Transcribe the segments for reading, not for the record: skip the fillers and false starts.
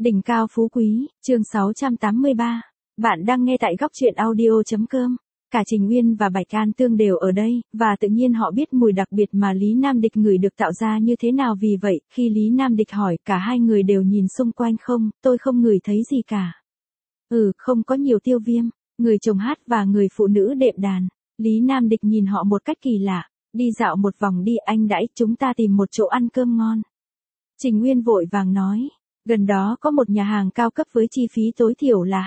Đỉnh cao phú quý, chương 683. Bạn đang nghe tại góc truyện audio.com. Cả Trình Nguyên và Bạch An Tương đều ở đây, và tự nhiên họ biết mùi đặc biệt mà Lý Nam Địch ngửi được tạo ra như thế nào. Vì vậy, khi Lý Nam Địch hỏi, cả hai người đều nhìn xung quanh. Không, tôi không ngửi thấy gì cả. Không có nhiều tiêu viêm, người chồng hát và người phụ nữ đệm đàn. Lý Nam Địch nhìn họ một cách kỳ lạ. Đi dạo một vòng đi anh đãi, chúng ta tìm một chỗ ăn cơm ngon. Trình Nguyên vội vàng nói. Gần đó có một nhà hàng cao cấp với chi phí tối thiểu là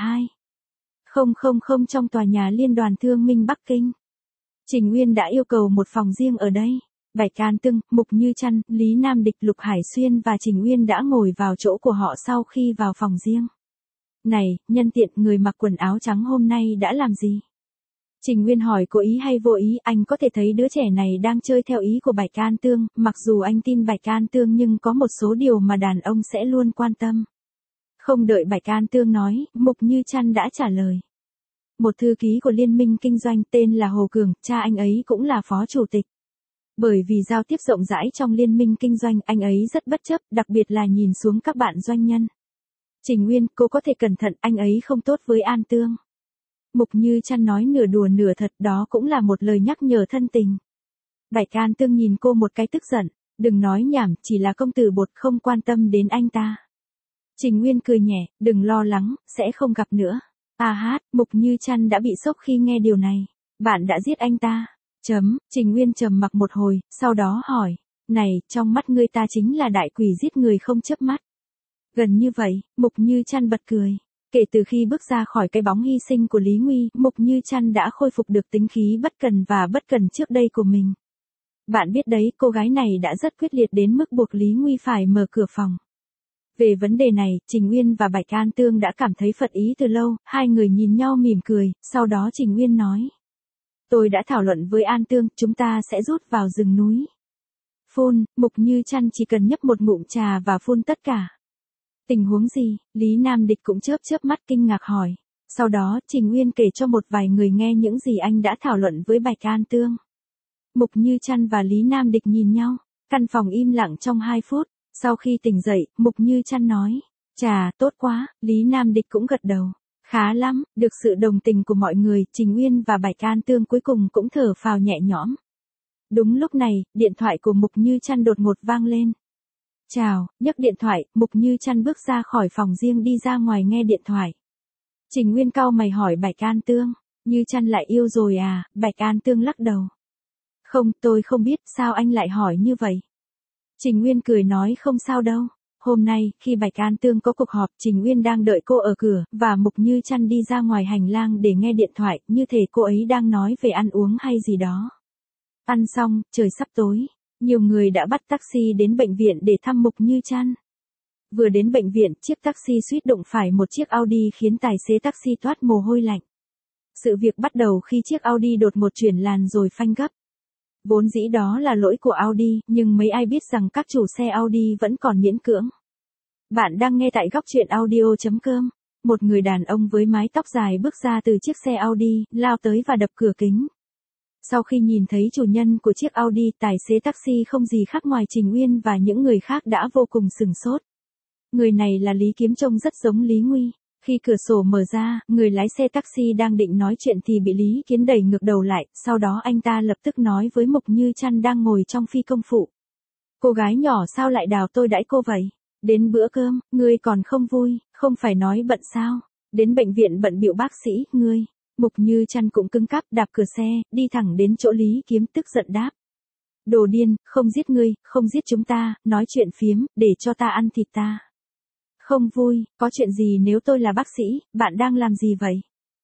2,000 trong tòa nhà Liên đoàn Thương minh Bắc Kinh. Trình Nguyên đã yêu cầu một phòng riêng ở đây. Bạch An Tương, Mục Như Trăn, Lý Nam Địch, Lục Hải Xuyên và Trình Nguyên đã ngồi vào chỗ của họ sau khi vào phòng riêng. Này, nhân tiện, người mặc quần áo trắng hôm nay đã làm gì? Trình Nguyên hỏi cố ý hay vô ý. Anh có thể thấy đứa trẻ này đang chơi theo ý của Bạch An Tương, mặc dù anh tin Bạch An Tương nhưng có một số điều mà đàn ông sẽ luôn quan tâm. Không đợi Bạch An Tương nói, Mục Như Trăn đã trả lời. Một thư ký của Liên minh Kinh doanh tên là Hồ Cường, cha anh ấy cũng là phó chủ tịch. Bởi vì giao tiếp rộng rãi trong Liên minh Kinh doanh, anh ấy rất bất chấp, đặc biệt là nhìn xuống các bạn doanh nhân. Trình Nguyên, cô có thể cẩn thận, anh ấy không tốt với An Tương. Mục Như Trăn nói nửa đùa nửa thật, đó cũng là một lời nhắc nhở thân tình. Bạch An Tương nhìn cô một cái tức giận, đừng nói nhảm, chỉ là công tử bột, không quan tâm đến anh ta. Trình Nguyên cười nhẹ, đừng lo lắng, sẽ không gặp nữa. Mục Như Trăn đã bị sốc khi nghe điều này. Bạn đã giết anh ta. Trình Nguyên trầm mặc một hồi, sau đó hỏi, này, trong mắt ngươi ta chính là đại quỷ giết người không chớp mắt. Gần như vậy, Mục Như Trăn bật cười. Kể từ khi bước ra khỏi cái bóng hy sinh của Lý Nguy, Mục Như Trăn đã khôi phục được tính khí bất cần trước đây của mình. Bạn biết đấy, cô gái này đã rất quyết liệt đến mức buộc Lý Nguy phải mở cửa phòng. Về vấn đề này, Trình Nguyên và Bạch An Tương đã cảm thấy phật ý từ lâu, hai người nhìn nhau mỉm cười, sau đó Trình Nguyên nói. Tôi đã thảo luận với An Tương, chúng ta sẽ rút vào rừng núi. Phun, Mục Như Trăn chỉ cần nhấp một ngụm trà và phun tất cả. Tình huống gì? Lý Nam Địch cũng chớp mắt kinh ngạc hỏi. Sau đó, Trình Nguyên kể cho một vài người nghe những gì anh đã thảo luận với Bạch An Tương. Mục Như Trăn và Lý Nam Địch nhìn nhau, căn phòng im lặng trong 2 phút. Sau khi tỉnh dậy, Mục Như Trăn nói. Chà, tốt quá, Lý Nam Địch cũng gật đầu. Khá lắm, được sự đồng tình của mọi người, Trình Nguyên và Bạch An Tương cuối cùng cũng thở phào nhẹ nhõm. Đúng lúc này, điện thoại của Mục Như Trăn đột ngột vang lên. Chào, nhấc điện thoại, Mục Như Trăn bước ra khỏi phòng riêng đi ra ngoài nghe điện thoại. Trình Nguyên cau mày hỏi Bạch An Tương, Như Trăn lại yêu rồi à? Bạch An Tương lắc đầu. Không, tôi không biết, sao anh lại hỏi như vậy? Trình Nguyên cười nói không sao đâu. Hôm nay, khi Bạch An Tương có cuộc họp, Trình Nguyên đang đợi cô ở cửa, và Mục Như Trăn đi ra ngoài hành lang để nghe điện thoại, như thể cô ấy đang nói về ăn uống hay gì đó. Ăn xong, trời sắp tối. Nhiều người đã bắt taxi đến bệnh viện để thăm Mục Như Trăn. Vừa đến bệnh viện, chiếc taxi suýt đụng phải một chiếc Audi khiến tài xế taxi toát mồ hôi lạnh. Sự việc bắt đầu khi chiếc Audi đột ngột chuyển làn rồi phanh gấp. Vốn dĩ đó là lỗi của Audi, nhưng mấy ai biết rằng các chủ xe Audi vẫn còn miễn cưỡng. Bạn đang nghe tại góc truyện audio.com. Một người đàn ông với mái tóc dài bước ra từ chiếc xe Audi, lao tới và đập cửa kính. Sau khi nhìn thấy chủ nhân của chiếc Audi, tài xế taxi không gì khác ngoài Trình Nguyên và những người khác đã vô cùng sửng sốt. Người này là Lý Kiếm, trông rất giống Lý Nguy. Khi cửa sổ mở ra, người lái xe taxi đang định nói chuyện thì bị Lý Kiến đẩy ngược đầu lại, sau đó anh ta lập tức nói với Mục Như Trăn đang ngồi trong phi công phụ. Cô gái nhỏ sao lại đào tôi đãi cô vậy? Đến bữa cơm, ngươi còn không vui, không phải nói bận sao? Đến bệnh viện bận bịu bác sĩ, ngươi. Mục Như Trăn cũng cứng cáp đạp cửa xe, đi thẳng đến chỗ Lý Kiếm tức giận đáp. Đồ điên, không giết ngươi, không giết chúng ta, nói chuyện phiếm, để cho ta ăn thịt ta. Không vui, có chuyện gì nếu tôi là bác sĩ, bạn đang làm gì vậy?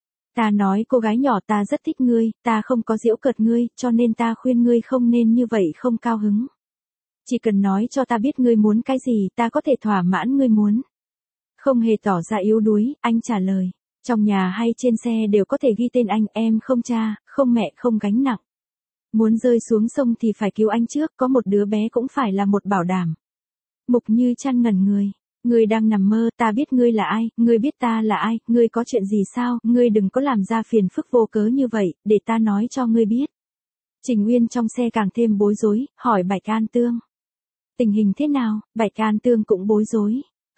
Ta nói cô gái nhỏ ta rất thích ngươi, ta không có giễu cợt ngươi, cho nên ta khuyên ngươi không nên như vậy không cao hứng. Chỉ cần nói cho ta biết ngươi muốn cái gì, ta có thể thỏa mãn ngươi muốn. Không hề tỏ ra yếu đuối, anh trả lời. Trong nhà hay trên xe đều có thể ghi tên anh, em không cha, không mẹ, không gánh nặng. Muốn rơi xuống sông thì phải cứu anh trước, có một đứa bé cũng phải là một bảo đảm. Mục Như Trăn ngẩn người. Ngươi đang nằm mơ, ta biết ngươi là ai, ngươi biết ta là ai, ngươi có chuyện gì sao, ngươi đừng có làm ra phiền phức vô cớ như vậy, để ta nói cho ngươi biết. Trình Nguyên trong xe càng thêm bối rối, hỏi Bạch An Tương. Tình hình thế nào? Bạch An Tương cũng bối rối.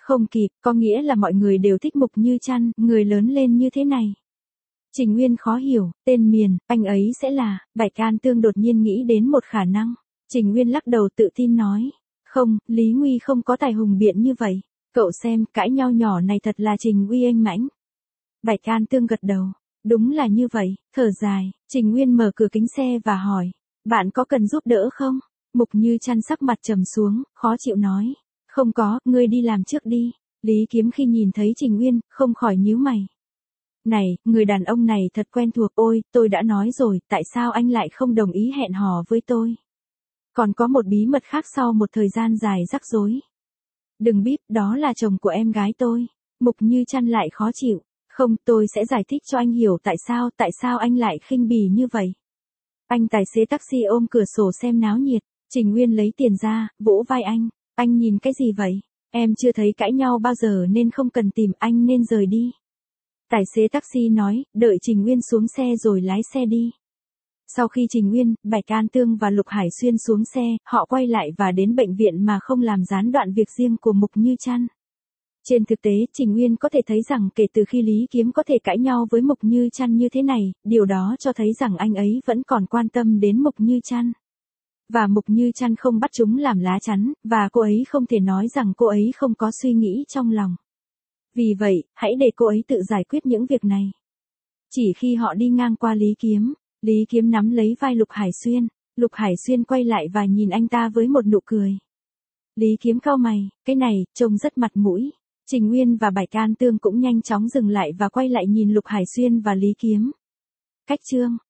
Không kịp, có nghĩa là mọi người đều thích Mục Như Trăn, người lớn lên như thế này. Trình Nguyên khó hiểu, tên miền, anh ấy sẽ là, Bạch An Tương đột nhiên nghĩ đến một khả năng. Trình Nguyên lắc đầu tự tin nói. Không, Lý Nguy không có tài hùng biện như vậy. Cậu xem, cãi nhau nhỏ này thật là Trình Uy anh mãnh. Bạch An Tương gật đầu. Đúng là như vậy, thở dài, Trình Nguyên mở cửa kính xe và hỏi. Bạn có cần giúp đỡ không? Mục Như Trăn sắc mặt trầm xuống, khó chịu nói. Không có, ngươi đi làm trước đi. Lý Kiếm khi nhìn thấy Trình Nguyên, không khỏi nhíu mày. Này, người đàn ông này thật quen thuộc, ôi, tôi đã nói rồi, tại sao anh lại không đồng ý hẹn hò với tôi? Còn có một bí mật khác sau một thời gian dài rắc rối. Đừng biết, đó là chồng của em gái tôi. Mục Như Trăn lại khó chịu. Không, tôi sẽ giải thích cho anh hiểu tại sao anh lại khinh bỉ như vậy. Anh tài xế taxi ôm cửa sổ xem náo nhiệt, Trình Nguyên lấy tiền ra, vỗ vai anh nhìn cái gì vậy? Em chưa thấy cãi nhau bao giờ nên không cần tìm, anh nên rời đi. Tài xế taxi nói, đợi Trình Nguyên xuống xe rồi lái xe đi. Sau khi Trình Nguyên, Bạch An Tương và Lục Hải Xuyên xuống xe, họ quay lại và đến bệnh viện mà không làm gián đoạn việc riêng của Mục Như Trăn. Trên thực tế, Trình Nguyên có thể thấy rằng kể từ khi Lý Kiếm có thể cãi nhau với Mục Như Trăn như thế này, điều đó cho thấy rằng anh ấy vẫn còn quan tâm đến Mục Như Trăn. Và Mục Như Trăn không bắt chúng làm lá chắn, và cô ấy không thể nói rằng cô ấy không có suy nghĩ trong lòng. Vì vậy, hãy để cô ấy tự giải quyết những việc này. Chỉ khi họ đi ngang qua Lý Kiếm nắm lấy vai Lục Hải Xuyên quay lại và nhìn anh ta với một nụ cười. Lý Kiếm cau mày, cái này, trông rất mặt mũi. Trình Nguyên và Bạch An Tương cũng nhanh chóng dừng lại và quay lại nhìn Lục Hải Xuyên và Lý Kiếm. Cách chương